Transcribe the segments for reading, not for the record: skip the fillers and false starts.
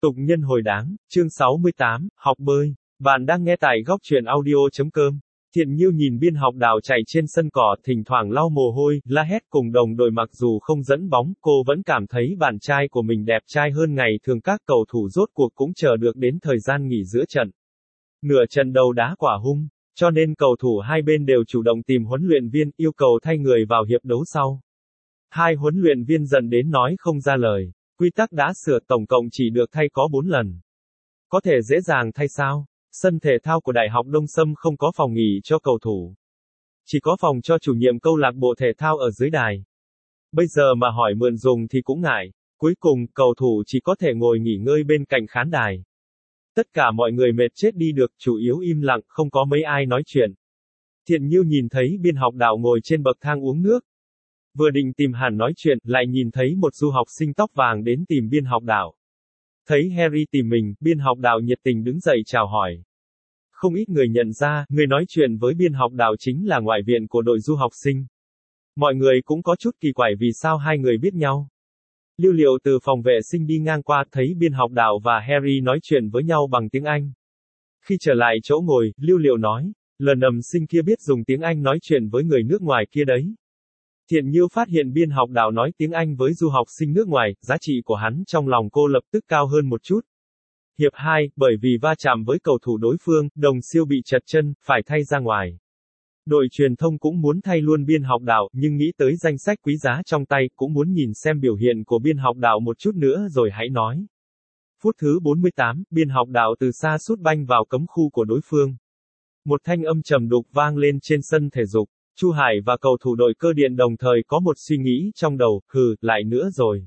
Tục nhân hồi đáng, chương 68, học bơi. Bạn đang nghe tại góc truyện audio.com. Thiện Nhiêu nhìn Biên Học Đào chạy trên sân cỏ, thỉnh thoảng lau mồ hôi, la hét cùng đồng đội mặc dù không dẫn bóng, cô vẫn cảm thấy bạn trai của mình đẹp trai hơn ngày thường. Các cầu thủ rốt cuộc cũng chờ được đến thời gian nghỉ giữa trận. Nửa trận đầu đá quả hung, cho nên cầu thủ hai bên đều chủ động tìm huấn luyện viên, yêu cầu thay người vào hiệp đấu sau. Hai huấn luyện viên giận đến nói không ra lời. Quy tắc đã sửa, tổng cộng chỉ được thay có 4 lần. Có thể dễ dàng thay sao? Sân thể thao của Đại học Đông Sâm không có phòng nghỉ cho cầu thủ. Chỉ có phòng cho chủ nhiệm câu lạc bộ thể thao ở dưới đài. Bây giờ mà hỏi mượn dùng thì cũng ngại. Cuối cùng, cầu thủ chỉ có thể ngồi nghỉ ngơi bên cạnh khán đài. Tất cả mọi người mệt chết đi được, chủ yếu im lặng, không có mấy ai nói chuyện. Thiện Nhiêu nhìn thấy Biên Học Đào ngồi trên bậc thang uống nước. Vừa định tìm Hàn nói chuyện, lại nhìn thấy một du học sinh tóc vàng đến tìm Biên Học Đào. Thấy Harry tìm mình, Biên Học Đào nhiệt tình đứng dậy chào hỏi. Không ít người nhận ra, người nói chuyện với Biên Học Đào chính là ngoại viện của đội du học sinh. Mọi người cũng có chút kỳ quái vì sao hai người biết nhau. Lưu Liệu từ phòng vệ sinh đi ngang qua, thấy Biên Học Đào và Harry nói chuyện với nhau bằng tiếng Anh. Khi trở lại chỗ ngồi, Lưu Liệu nói, lần nầm sinh kia biết dùng tiếng Anh nói chuyện với người nước ngoài kia đấy. Thiện Nhiêu phát hiện Biên Học Đào nói tiếng Anh với du học sinh nước ngoài, giá trị của hắn trong lòng cô lập tức cao hơn một chút. Hiệp 2, bởi vì va chạm với cầu thủ đối phương, Đồng Siêu bị trật chân, phải thay ra ngoài. Đội truyền thông cũng muốn thay luôn Biên Học Đào, nhưng nghĩ tới danh sách quý giá trong tay, cũng muốn nhìn xem biểu hiện của Biên Học Đào một chút nữa rồi hãy nói. Phút thứ 48, Biên Học Đào từ xa sút banh vào cấm khu của đối phương. Một thanh âm trầm đục vang lên trên sân thể dục. Chu Hải và cầu thủ đội Cơ Điện đồng thời có một suy nghĩ trong đầu, lại nữa rồi.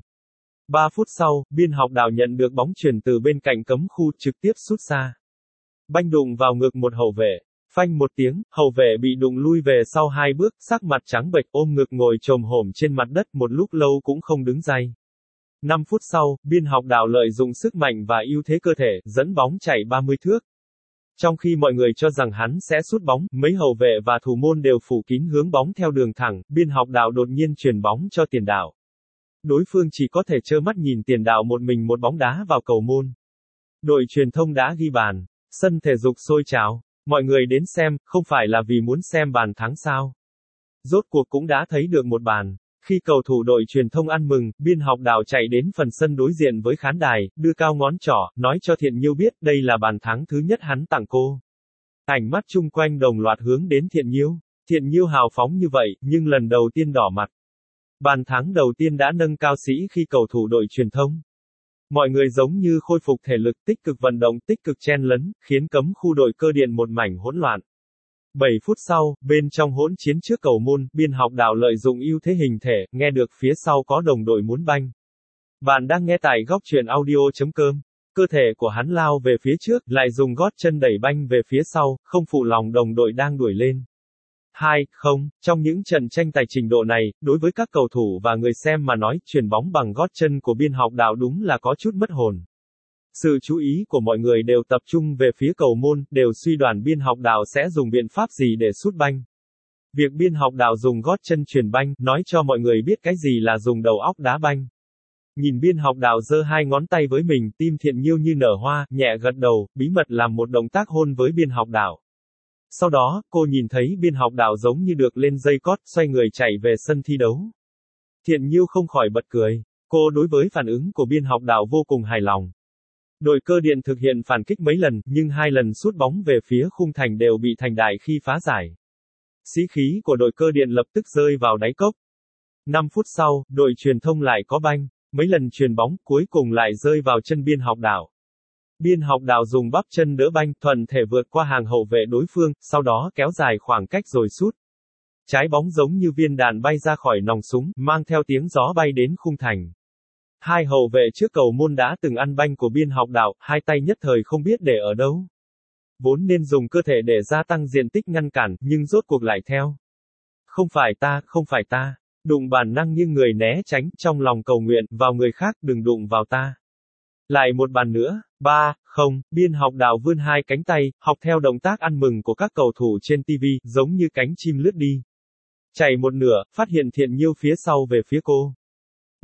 3 phút sau, Biên Học Đào nhận được bóng chuyền từ bên cạnh cấm khu, trực tiếp sút xa. Banh đụng vào ngực một hậu vệ. Phanh một tiếng, hậu vệ bị đụng lui về sau 2 bước, sắc mặt trắng bệch, ôm ngực ngồi chồm hổm trên mặt đất một lúc lâu cũng không đứng dậy. 5 phút sau, Biên Học Đào lợi dụng sức mạnh và ưu thế cơ thể, dẫn bóng chạy 30 thước. Trong khi mọi người cho rằng hắn sẽ sút bóng, mấy hậu vệ và thủ môn đều phủ kín hướng bóng theo đường thẳng, Biên Học Đào đột nhiên chuyền bóng cho tiền đạo. Đối phương chỉ có thể trơ mắt nhìn tiền đạo một mình một bóng đá vào cầu môn. Đội truyền thông đã ghi bàn. Sân thể dục sôi trào. Mọi người đến xem, không phải là vì muốn xem bàn thắng sao. Rốt cuộc cũng đã thấy được một bàn. Khi cầu thủ đội truyền thông ăn mừng, Biên Học Đào chạy đến phần sân đối diện với khán đài, đưa cao ngón trỏ, nói cho Thiện Nhiêu biết đây là bàn thắng thứ nhất hắn tặng cô. Ánh mắt chung quanh đồng loạt hướng đến Thiện Nhiêu. Thiện Nhiêu hào phóng như vậy, nhưng lần đầu tiên đỏ mặt. Bàn thắng đầu tiên đã nâng cao sĩ khi cầu thủ đội truyền thông. Mọi người giống như khôi phục thể lực, tích cực vận động, tích cực chen lấn, khiến cấm khu đội Cơ Điện một mảnh hỗn loạn. 7 phút sau, bên trong hỗn chiến trước cầu môn, Biên Học Đào lợi dụng ưu thế hình thể, nghe được phía sau có đồng đội muốn banh. Bạn đang nghe tại góc truyện audio.com. Cơ thể của hắn lao về phía trước, lại dùng gót chân đẩy banh về phía sau, không phụ lòng đồng đội đang đuổi lên. 2-0, trong những trận tranh tài trình độ này, đối với các cầu thủ và người xem mà nói, chuyền bóng bằng gót chân của Biên Học Đào đúng là có chút mất hồn. Sự chú ý của mọi người đều tập trung về phía cầu môn, đều suy đoán Biên Học Đào sẽ dùng biện pháp gì để sút banh. Việc Biên Học Đào dùng gót chân chuyền banh, nói cho mọi người biết cái gì là dùng đầu óc đá banh. Nhìn Biên Học Đào giơ 2 ngón tay với mình, tim Thiện Nhiêu như nở hoa, nhẹ gật đầu, bí mật làm một động tác hôn với Biên Học Đào. Sau đó, cô nhìn thấy Biên Học Đào giống như được lên dây cót, xoay người chạy về sân thi đấu. Thiện Nhiêu không khỏi bật cười. Cô đối với phản ứng của Biên Học Đào vô cùng hài lòng. Đội Cơ Điện thực hiện phản kích mấy lần, nhưng 2 lần sút bóng về phía khung thành đều bị thành đại khi phá giải. Sĩ khí của đội Cơ Điện lập tức rơi vào đáy cốc. 5 phút sau, đội truyền thông lại có banh. Mấy lần chuyền bóng, cuối cùng lại rơi vào chân Biên Học Đào. Biên Học Đào dùng bắp chân đỡ banh, thuận thể vượt qua hàng hậu vệ đối phương, sau đó kéo dài khoảng cách rồi sút. Trái bóng giống như viên đạn bay ra khỏi nòng súng, mang theo tiếng gió bay đến khung thành. 2 hậu vệ trước cầu môn đã từng ăn banh của Biên Học Đào, 2 tay nhất thời không biết để ở đâu. Vốn nên dùng cơ thể để gia tăng diện tích ngăn cản, nhưng rốt cuộc lại theo. Không phải ta, đụng bản năng như người né tránh, trong lòng cầu nguyện, vào người khác, đừng đụng vào ta. Lại một bàn nữa, 3-0, Biên Học Đào vươn 2 cánh tay, học theo động tác ăn mừng của các cầu thủ trên TV, giống như cánh chim lướt đi. Chạy một nửa, phát hiện Thiện Nhiêu phía sau về phía cô.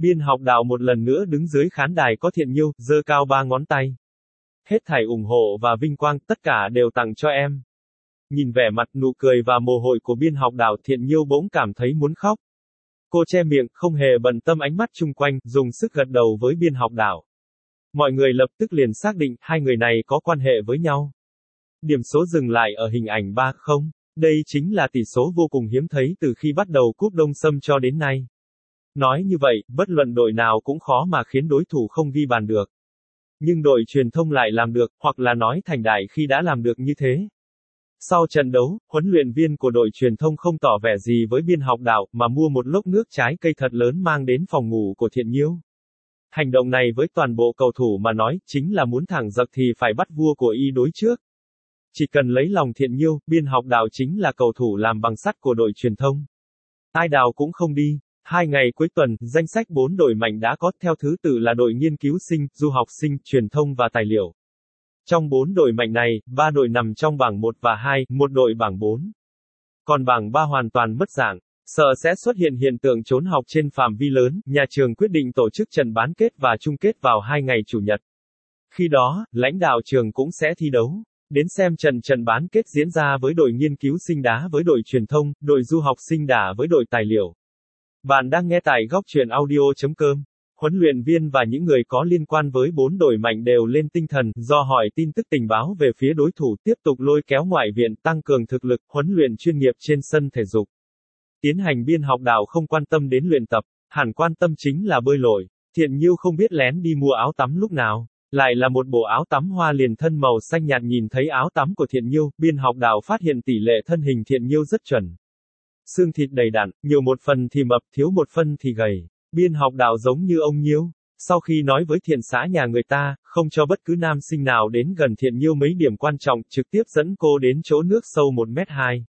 Biên học đạo một lần nữa đứng dưới khán đài có Thiện Nhiêu, giơ cao 3 ngón tay. Hết thảy ủng hộ và vinh quang, tất cả đều tặng cho em. Nhìn vẻ mặt, nụ cười và mồ hôi của biên học đạo, Thiện Nhiêu bỗng cảm thấy muốn khóc. Cô che miệng, không hề bận tâm ánh mắt chung quanh, dùng sức gật đầu với biên học đạo. Mọi người lập tức liền xác định, hai người này có quan hệ với nhau. Điểm số dừng lại ở hình ảnh 3-0. Đây chính là tỷ số vô cùng hiếm thấy từ khi bắt đầu Cúp Đông Sâm cho đến nay. Nói như vậy, bất luận đội nào cũng khó mà khiến đối thủ không ghi bàn được. Nhưng đội truyền thông lại làm được, hoặc là nói thành đại khi đã làm được như thế. Sau trận đấu, huấn luyện viên của đội truyền thông không tỏ vẻ gì với biên học đạo, mà mua một lốc nước trái cây thật lớn mang đến phòng ngủ của Thiện Nhiêu. Hành động này với toàn bộ cầu thủ mà nói, chính là muốn thẳng giặc thì phải bắt vua của y đối trước. Chỉ cần lấy lòng Thiện Nhiêu, biên học đạo chính là cầu thủ làm bằng sắt của đội truyền thông. Ai đào cũng không đi. 2 ngày cuối tuần, danh sách 4 đội mạnh đã có, theo thứ tự là đội nghiên cứu sinh, du học sinh, truyền thông và tài liệu. Trong 4 đội mạnh này, 3 đội nằm trong bảng 1 và 2, một đội bảng 4. Còn bảng 3 hoàn toàn mất dạng. Sợ sẽ xuất hiện hiện tượng trốn học trên phạm vi lớn, nhà trường quyết định tổ chức trận bán kết và chung kết vào 2 ngày Chủ nhật. Khi đó, lãnh đạo trường cũng sẽ thi đấu. Đến xem trận bán kết diễn ra với đội nghiên cứu sinh đá với đội truyền thông, đội du học sinh đá với đội tài liệu. Bạn đang nghe tại góc truyện audio.com. Huấn luyện viên và những người có liên quan với 4 đội mạnh đều lên tinh thần, do hỏi tin tức tình báo về phía đối thủ, tiếp tục lôi kéo ngoại viện, tăng cường thực lực, huấn luyện chuyên nghiệp trên sân thể dục. Tiến hành biên học đạo không quan tâm đến luyện tập, hẳn quan tâm chính là bơi lội. Thiện Nhiêu không biết lén đi mua áo tắm lúc nào. Lại là một bộ áo tắm hoa liền thân màu xanh nhạt. Nhìn thấy áo tắm của Thiện Nhiêu, biên học đạo phát hiện tỷ lệ thân hình Thiện Nhiêu rất chuẩn. Xương thịt đầy đặn, nhiều một phần thì mập, thiếu một phần thì gầy. Biên học đạo giống như ông Nhiêu. Sau khi nói với thiện xã nhà người ta, không cho bất cứ nam sinh nào đến gần Thiện Nhiêu mấy điểm quan trọng, trực tiếp dẫn cô đến chỗ nước sâu 1m2.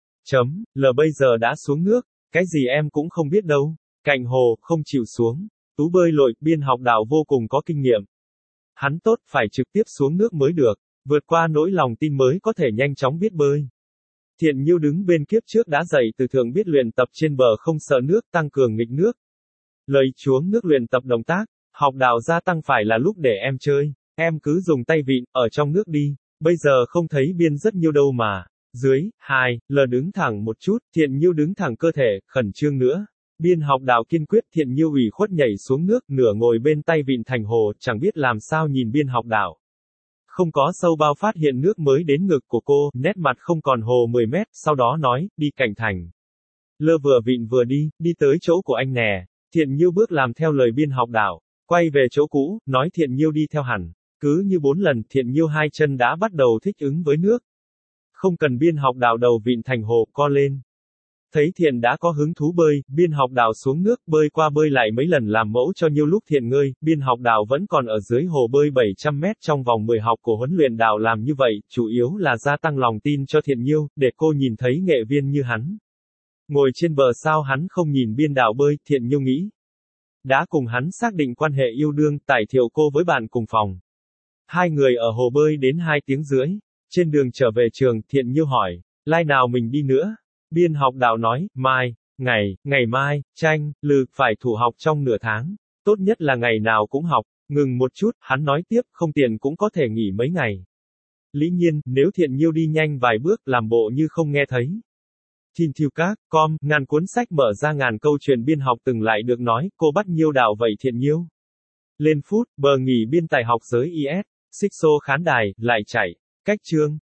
L bây giờ đã xuống nước, cái gì em cũng không biết đâu. Cạnh hồ, không chịu xuống. Tú bơi lội, biên học đạo vô cùng có kinh nghiệm. Hắn tốt, phải trực tiếp xuống nước mới được. Vượt qua nỗi lòng tin mới có thể nhanh chóng biết bơi. Thiện Nhiêu đứng bên kiếp trước đã dạy từ thường biết luyện tập trên bờ không sợ nước, tăng cường nghịch nước. Lời chuống nước luyện tập động tác, học đạo gia tăng phải là lúc để em chơi. Em cứ dùng tay vịn, ở trong nước đi. Bây giờ không thấy biên rất nhiều đâu mà. Dưới, 2, L đứng thẳng một chút, Thiện Nhiêu đứng thẳng cơ thể, khẩn trương nữa. Biên học đạo kiên quyết, Thiện Nhiêu ủy khuất nhảy xuống nước, nửa ngồi bên tay vịn thành hồ, chẳng biết làm sao nhìn biên học đạo. Không có sâu bao phát hiện nước mới đến ngực của cô, nét mặt không còn hồ 10 mét, sau đó nói, đi cạnh thành. Lơ vừa vịn vừa đi tới chỗ của anh nè. Thiện Nhiêu bước làm theo lời biên học đạo, quay về chỗ cũ, nói Thiện Nhiêu đi theo hẳn. Cứ như 4 lần, Thiện Nhiêu hai chân đã bắt đầu thích ứng với nước. Không cần biên học đạo đầu vịn thành hồ, co lên. Thấy Thiện đã có hứng thú bơi, biên học đạo xuống nước, bơi qua bơi lại mấy lần làm mẫu cho nhiều lúc Thiện ngơi, biên học đạo vẫn còn ở dưới hồ bơi 700 mét trong vòng 10 học của huấn luyện đạo làm như vậy, chủ yếu là gia tăng lòng tin cho Thiện Nhiêu, để cô nhìn thấy nghệ viên như hắn. Ngồi trên bờ sao hắn không nhìn biên đạo bơi, Thiện Nhiêu nghĩ. Đã cùng hắn xác định quan hệ yêu đương, tải thiệu cô với bạn cùng phòng. Hai người ở hồ bơi đến 2 tiếng rưỡi. Trên đường trở về trường, Thiện Nhiêu hỏi, lai nào mình đi nữa? Biên học đạo nói, mai, ngày mai, phải thủ học trong nửa tháng. Tốt nhất là ngày nào cũng học. Ngừng một chút, hắn nói tiếp, không tiền cũng có thể nghỉ mấy ngày. Dĩ nhiên, nếu Thiện Nhiêu đi nhanh vài bước, làm bộ như không nghe thấy. Tin thiêu các, ngàn cuốn sách mở ra ngàn câu chuyện biên học từng lại được nói, cô bắt Nhiêu đạo vậy Thiện Nhiêu. Lên phút, bờ nghỉ biên tài học giới IS, xích xô khán đài, lại chạy. Cách chương.